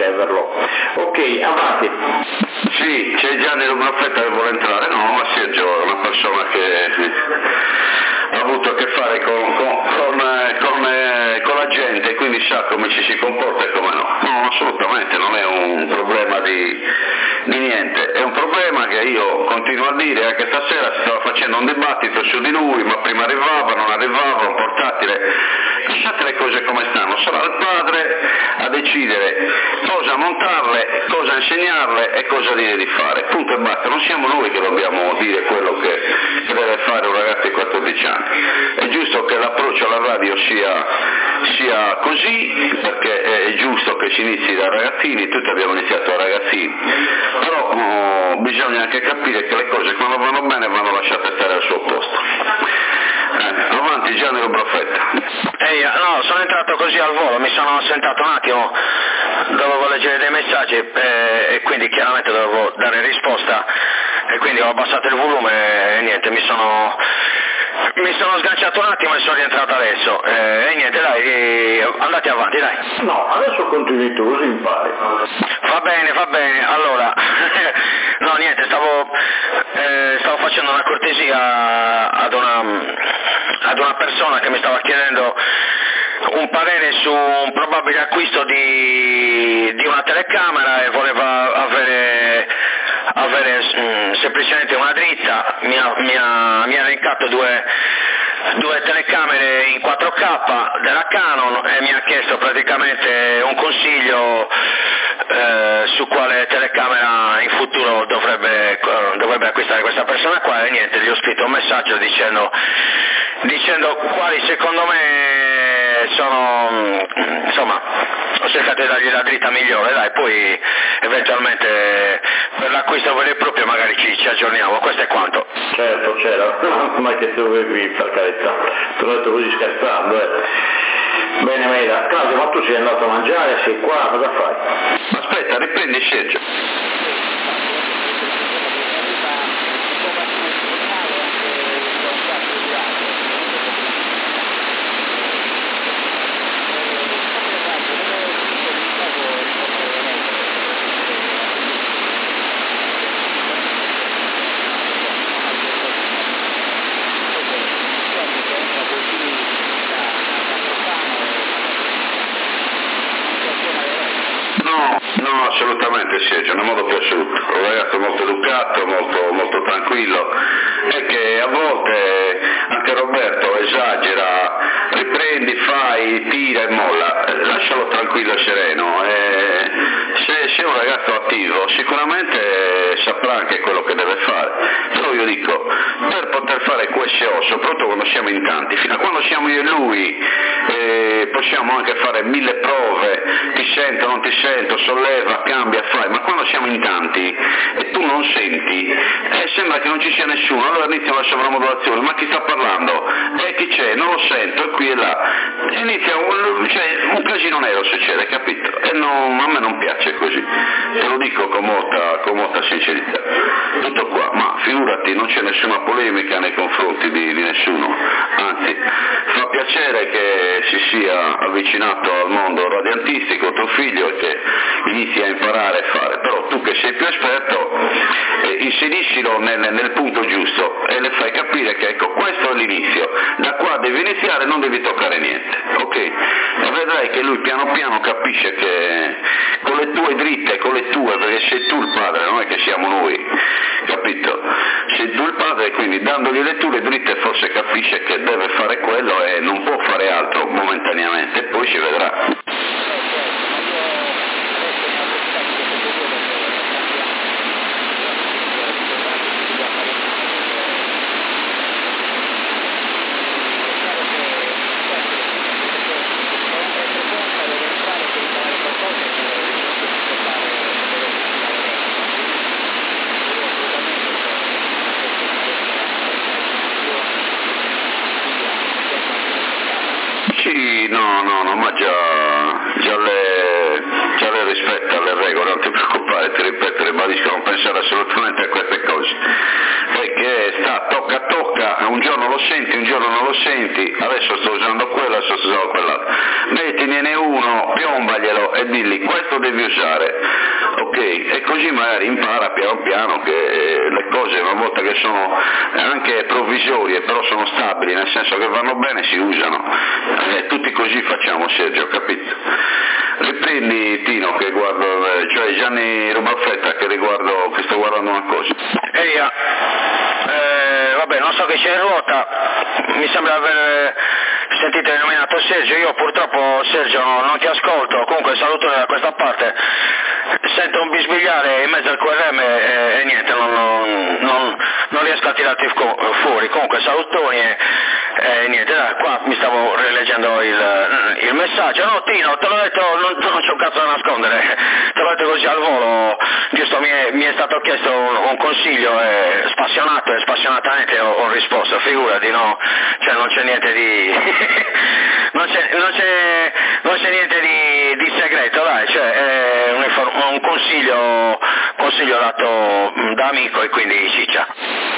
riceverlo. Ok, avanti. Sì, c'è Gianni Lubraffetta che vuole entrare. No, ma Sergio è una persona che ha avuto a che fare con la gente, quindi sa come ci si comporta e come no. No, assolutamente, non è un problema di niente, è un problema che io continuo a dire. Anche stasera si stava facendo un dibattito su di lui, ma prima arrivava, non arrivava, un portatile. Lasciate le cose come stanno, sarà il padre a decidere cosa montarle, cosa insegnarle e cosa dire di fare, punto e basta. Non siamo noi che dobbiamo dire quello che deve fare un ragazzo di 14 anni. È giusto che l'approccio alla radio sia così, perché è giusto che si inizi da ragazzini, tutti abbiamo iniziato da ragazzini, però bisogna anche capire che le cose quando vanno bene vanno lasciate stare al suo posto. Avanti Gianni Lubraffetta. No, sono entrato così al volo, mi sono assentato un attimo, dovevo leggere dei messaggi e quindi chiaramente dovevo dare risposta e quindi ho abbassato il volume e niente, mi sono sganciato un attimo e sono rientrato adesso e niente, dai, andate avanti, dai. No, adesso continui tu, così impari. Va bene, allora no niente, stavo facendo una cortesia ad una persona che mi stava chiedendo un parere su un probabile acquisto di una telecamera e voleva avere semplicemente una dritta. Mi ha elencato due telecamere in 4K della Canon e mi ha chiesto praticamente un consiglio su quale telecamera in futuro dovrebbe acquistare questa persona qua e niente, gli ho scritto un messaggio dicendo quali secondo me sono, insomma, ho cercato di dargli la dritta migliore, dai, poi eventualmente per l'acquisto vero e proprio magari ci aggiorniamo, questo è quanto. Certo, ma che tu dovevi, per carità, te l'ho detto così scherzando, Bene, Mela, Claudio, ma tu sei andato a mangiare, sei qua, cosa fai? Aspetta, riprendi Sergio. No, assolutamente Sergio, nel modo più assoluto. Un ragazzo molto educato, molto tranquillo e che a volte anche Roberto esagera, riprendi, fai, tira e molla, lascialo tranquillo e sereno. Se è un ragazzo attivo sicuramente saprà anche quello che deve fare, però io dico, per poter fare QSO, soprattutto quando siamo in tanti, fino a quando siamo io e lui possiamo anche fare 1000 prove, ti sento, non ti sento, solleva, cambia, fai, ma quando siamo in tanti e tu non senti, sembra che non ci sia nessuno, allora inizia la sovramodulazione, ma chi sta parlando? Chi c'è? Non lo sento, e qui e là, e inizia un casino nero succede, capito? E a me non piace così, te lo dico con molta sincerità, tutto qua, ma figurati, non c'è nessuna polemica nei confronti di nessuno, anzi fa piacere che si sia avvicinato al mondo radiantistico tuo figlio e che inizi a imparare a fare, però tu che sei più esperto inseriscilo nel punto giusto e le fai capire che ecco, questo è l'inizio, da qua devi iniziare, non devi toccare niente, ok? E vedrai che lui piano piano capisce che con le tue dritte, perché sei tu il padre, non è che siamo noi, capito? Sei tu il padre, quindi dandogli le tue dritte forse capisce che deve fare quello e non può fare altro momentaneamente, poi si vedrà. Sì, no, ma già le rispetta le regole, non ti preoccupare, ti ripeto, ribadisco, non pensare assolutamente a queste cose, perché tocca, un giorno lo senti, un giorno non lo senti, adesso sto usando quello, adesso sto usando quell'altro, mettine uno, piombaglielo e digli questo devi usare, ok? E così magari impara piano piano che le cose una volta che sono anche provvisorie però sono stabili, nel senso che vanno bene, si usano, tutti così facciamo, Sergio, capito? Riprendi Tino che guardo, cioè Gianni Rubaffetta che sto guardando una cosa. Vabbè, non so che c'è in ruota, mi sembra aver sentito nominato Sergio, io purtroppo Sergio non ti ascolto, comunque saluto da questa parte, sento un bisbigliare in mezzo al QRM e niente, non riesco a tirarti fuori, comunque salutoni e niente, qua mi stavo rileggendo il messaggio. No Tino, te l'ho detto, non c'è un cazzo da nascondere, te l'ho detto così al volo, giusto mi è stato chiesto un consiglio e spassionatamente ho risposto, figurati, no, cioè non c'è niente di non c'è niente di segreto, dai, cioè è un consiglio dato da amico e quindi ciccia.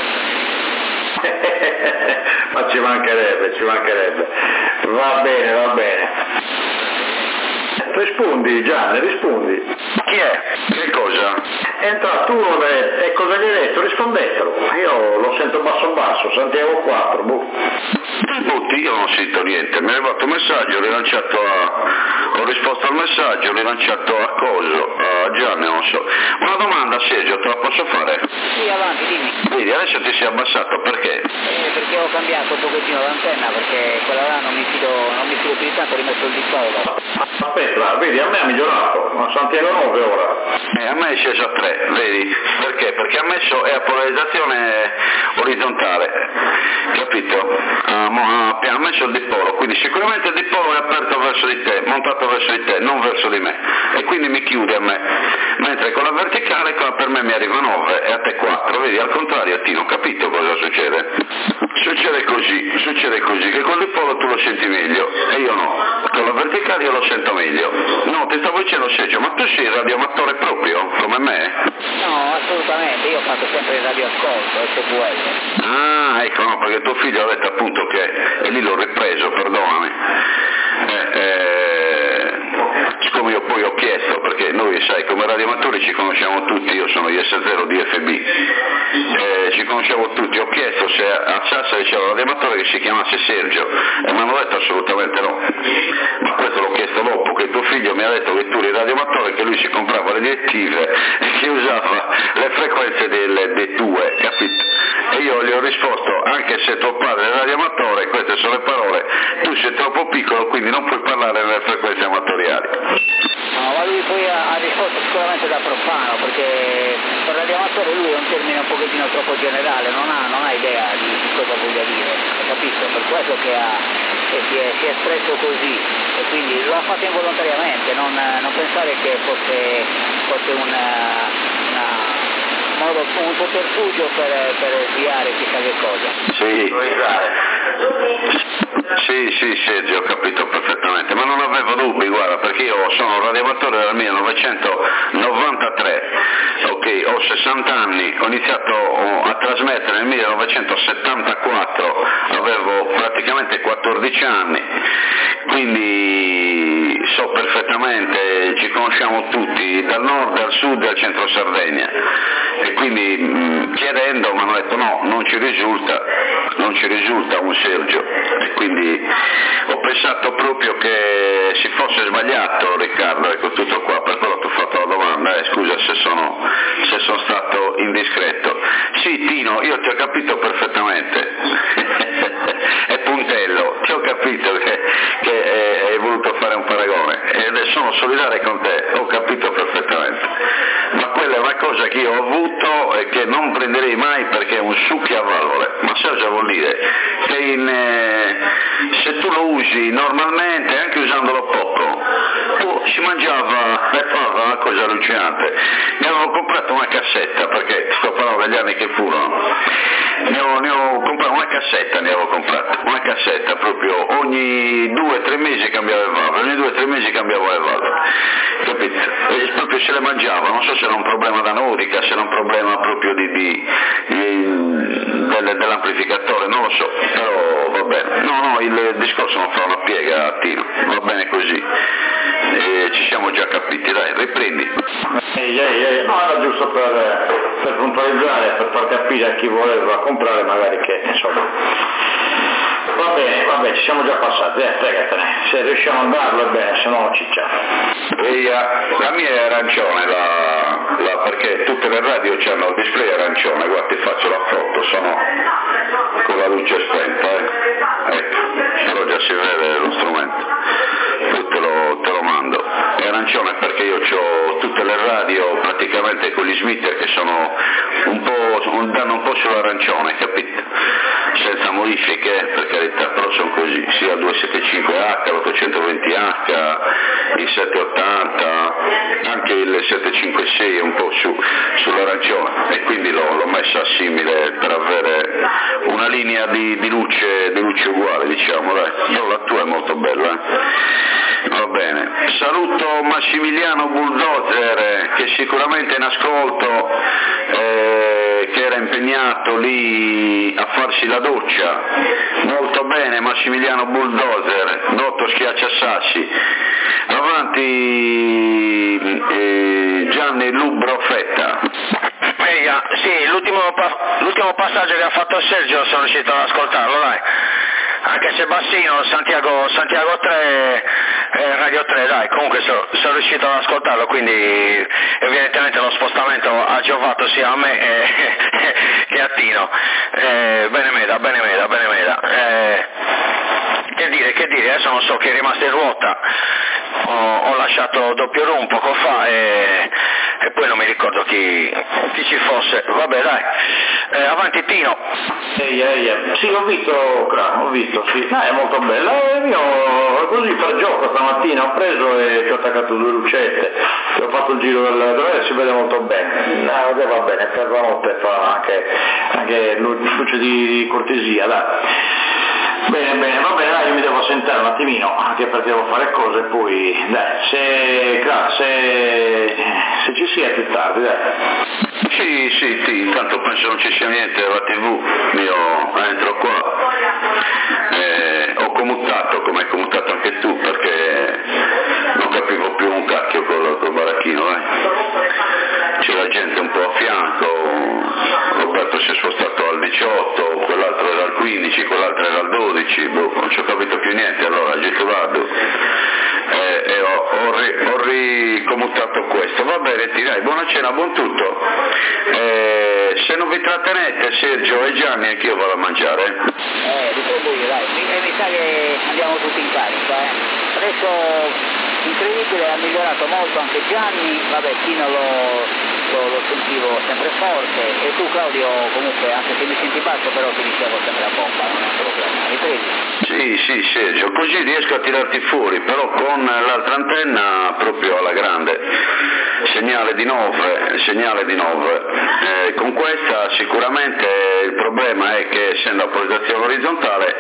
Ma ci mancherebbe. Va bene. Rispondi Gianni, rispondi. Chi è? Che cosa? Entra tu e cosa gli hai detto? Rispondetelo. Io lo sento basso, Santiago 4, Tutti, io non sento niente, mi è arrivato un messaggio, ho risposto al messaggio, ho rilanciato a Coso, a Gianni, non so. Una domanda Sergio, te la posso fare? Sì, avanti, dimmi. Vedi, adesso ti sei abbassato, perché? Perché ho cambiato un pochettino l'antenna, perché quella là non mi fido più di tanto, ho rimesso il dipolo. Aspetta, vedi, a me ha migliorato, ma Santiago 9 ora. A me è sceso a 3, vedi? Perché? Perché ha messo a polarizzazione orizzontale, capito? Ha messo il dipolo, quindi sicuramente il dipolo è aperto verso di te, montato verso di te, non verso di me, e quindi mi chiude a me, mentre con la verticale qua per me mi arriva 9 e a te 4, vedi? Al contrario, Tino, capito cosa succede? Succede così, che con il dipolo tu lo senti meglio e io no, con la verticale io lo sento meglio. No, ti stavo dicendo Sergio, ma tu sei radioamatore proprio, come me? No, assolutamente, io ho fatto sempre il radioascolto, SQL. Ah, ecco, no, perché tuo figlio ha detto appunto che, e lì l'ho ripreso, perdonami, siccome io poi ho chiesto, perché noi sai come radioamatori ci conosciamo tutti, io sono IS0 DFB, ci conosciamo tutti, ho chiesto se a Sassari c'era un radioamatore che si chiamasse Sergio e mi hanno detto assolutamente no, ma questo l'ho chiesto dopo che tuo figlio mi ha detto che tu eri radioamatore, che lui si comprava le direttive e che usava le frequenze delle tue, capito? E io gli ho risposto, anche se tuo padre è radioamatore, queste sono le parole, tu sei troppo piccolo quindi non puoi parlare nelle frequenze amatoriali. No, ma lui poi ha risposto sicuramente da profano, perché per radioamatore lui è un termine un pochettino troppo generale, non ha idea di cosa voglia dire, capito? Per quello che si è espresso così, e quindi lo ha fatto involontariamente, non pensare che fosse un sotterfugio per sviare chissà che cosa. Sì, Sergio, ho capito perfettamente, ma non avevo dubbi, guarda, perché io sono radioamatore dal 1993, ok, ho 60 anni, ho iniziato a trasmettere nel 1974, avevo praticamente 14 anni, quindi so perfettamente, ci conosciamo tutti, dal nord al sud e al centro Sardegna, e quindi chiedendo mi hanno detto no, non ci risulta un Sergio, e quindi ho pensato proprio che si fosse sbagliato Riccardo, ecco tutto qua, per quello ti ho fatto la domanda, scusa se sono stato indiscreto. Sì Tino, io ti ho capito perfettamente, è puntello, ti ho capito che hai voluto fare un paragone e sono solidale con te, ho capito perfettamente, ma quella è una cosa che io ho avuto e che non prenderei mai perché è un succhio a valvole. Ma sai cosa vuol dire? Che se tu lo usi normalmente, anche usandolo poco, tu si mangiava e fa una cosa allucinante. Mi avevo comprato una cassetta, perché sto parlando degli anni che furono, ne ho comprato una cassetta, una cassetta proprio, ogni 2-3 mesi cambiavo le valvole, capito? E proprio se le mangiava, non so se era un problema d'anodica, se era un problema proprio dell'amplificatore, non lo so, però va bene. No, il discorso non fa una piega a Tino, va bene così. Ci siamo già capiti, dai, riprendi. No, era giusto per puntualizzare, per far capire a chi voleva comprare magari che, insomma... Va bene, ci siamo già passati, fregatene, se riusciamo a darlo è bene, se no non cicciamo. La mia è arancione, perché tutte le radio hanno il display arancione, guarda ti faccio la foto, sono con la luce spenta, ecco, però già si vede lo strumento, poi te lo mando. È arancione perché io ho tutte le radio praticamente con gli Smith che sono danno un po' sull'arancione, capito? Senza modifiche, per carità, però sono così, sia il 275H, l'820H, il 780, anche il 756 è un po' sull'arancione e quindi l'ho messa simile per avere una linea di luce uguale, diciamo, dai. Però la tua è molto bella, Va bene, saluto Massimiliano Bulldozer che sicuramente in ascolto, che era impegnato lì a farsi la doccia. Molto bene Massimiliano Bulldozer, Notto Schiacciasassi. Avanti Gianni Lubrofetta. Sì, l'ultimo passaggio che ha fatto Sergio sono riuscito ad ascoltarlo, dai. Anche se bassino, Santiago 3, Radio 3, dai, comunque sono riuscito ad ascoltarlo, quindi evidentemente lo spostamento ha giovato sia a me che a Tino. Bene Meda. Che dire, adesso non so chi è rimasto in ruota, ho lasciato doppio room poco fa e poi non mi ricordo chi ci fosse. Vabbè dai, avanti Tino. Sì, ho visto, sì. È molto bella. Io così per gioco stamattina ho preso e ci ho attaccato 2 lucette, ho fatto il giro del si vede molto bene. Va bene, per la notte fa anche luce di cortesia, dai. Bene, va bene, dai, io mi devo sentare un attimino, anche perché devo fare cose, poi dai, se ci sia più tardi, dai. Sì, intanto penso non ci sia niente alla TV, io entro qua, ho commutato, come hai commutato anche tu, perché non capivo più un cacchio col baracchino, c'è la gente un po' a fianco, Roberto si è spostato al 18, quell'altro era al 15, quell'altro era al 12, non ci ho capito più niente, allora giù vado e ho ricommutato questo. Va bene, dai, buona cena, buon tutto. Se non vi trattenete Sergio e Gianni anch'io vado a mangiare. Riprendo io, dai, mi sa che andiamo tutti in carica, Adesso incredibile, ha migliorato molto anche Gianni, vabbè Tino lo sentivo sempre forte e tu Claudio comunque anche se mi senti basso però ti dicevo sempre a bomba, non è un problema, riprendi? Sì Sergio, così riesco a tirarti fuori, però con l'altra antenna proprio alla grande, segnale di 9, con questa sicuramente il problema è che essendo a polarizzazione orizzontale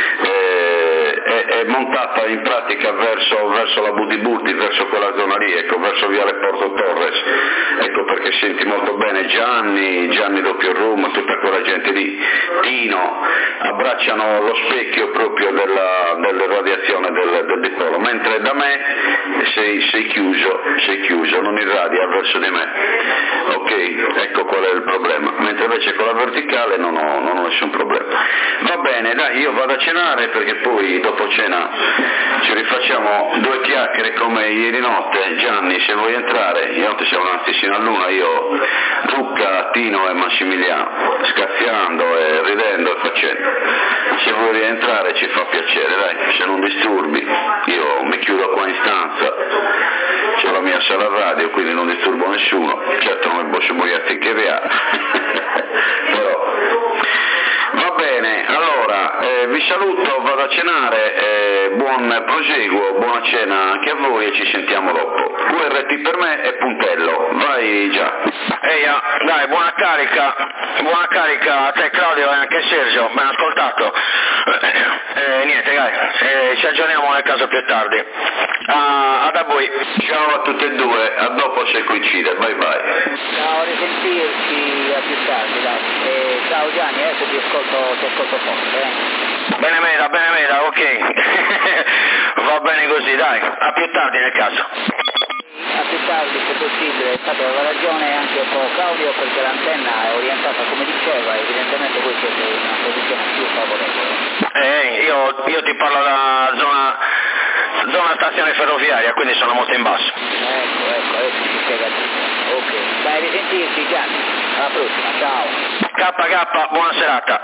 è montata in pratica verso la Budibulti, verso quella zona lì, ecco, verso Viale Porto Torres, ecco perché senti molto bene Gianni doppio room, tutta quella gente lì, Tino, abbracciano lo specchio proprio della radiazione del dipolo, mentre da me sei chiuso, non irradia verso di me, ok, ecco qual è il problema, mentre invece con la verticale non ho nessun problema. Va bene, dai, io vado a cenare perché poi dopo cena ci rifacciamo 2 chiacchiere come ieri notte. Gianni, se vuoi entrare, ieri notte siamo andati fino a luna, io, Luca, Tino e Massimiliano, scazziando e ridendo e facendo. Se vuoi rientrare ci fa piacere, dai, se non disturbi, io mi chiudo qua in stanza, c'è la mia sala radio, quindi non disturbo nessuno, certo non mi posso morire finché via, però... Va bene, allora vi saluto, vado a cenare, buon proseguo, buona cena anche a voi e ci sentiamo dopo. QRT per me e puntello, vai già. Dai, buona carica a te Claudio e anche Sergio, ben ascoltato. Niente dai, ci aggiorniamo nel caso più tardi. Ad a voi. Ciao a tutte e due, a dopo se coincide, bye bye. Ciao, a risentirci a più tardi, dai. Ciao Gianni, ti ascolto forte, Bene meta, ok. Va bene così, dai, a più tardi nel caso. A più tardi se possibile, infatti aveva ragione anche un po' Claudio perché l'antenna è orientata come diceva, evidentemente voi siete in una posizione più favorevole. Io ti parlo da zona stazione ferroviaria, quindi sono molto in basso. Ecco, adesso si spiega tutto. Ok, dai, risentirci Gianni, alla prossima, ciao. KK, buona serata.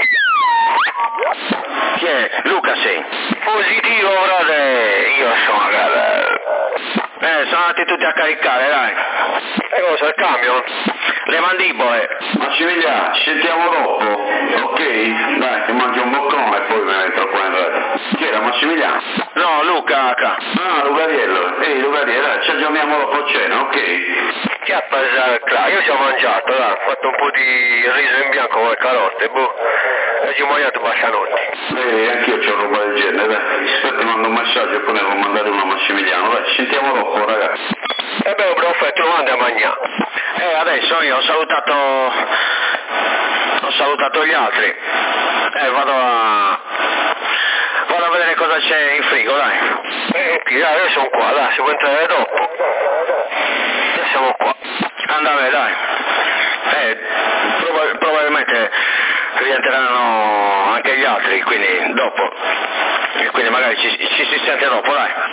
Chi è? Luca sei? Positivo, frate, io sono a casa. Sono andati tutti a caricare, dai. E cosa, il camion? Le mandibole. Massimiliano, ci sentiamo dopo, ok? Dai, ti mangio un boccone e poi me ne entro qua in radio. Chi era, Massimiliano? No, Luca H. Ah, Lucariello, ehi Lucariello, dai, ci aggiorniamo dopo cena, ok? Che ha passato qua? Io ci ho mangiato, dai, ho fatto un po' di riso in bianco con le carote, boh, e ci ho mangiato bassanotti. Anch'io c'ho roba del genere, dai, aspetta, ti mando un messaggio e poi ne devo mandare uno a Massimiliano, dai, ci sentiamo dopo, ragazzi. E beh, perfetto, lo mandi a mangiare. Adesso io ho salutato gli altri, vado a vedere cosa c'è in frigo, dai. Io sono qua, dai, si può entrare dopo. Siamo qua. Andate, dai. Probabilmente rientreranno anche gli altri, quindi dopo. E quindi magari ci si sente dopo, dai.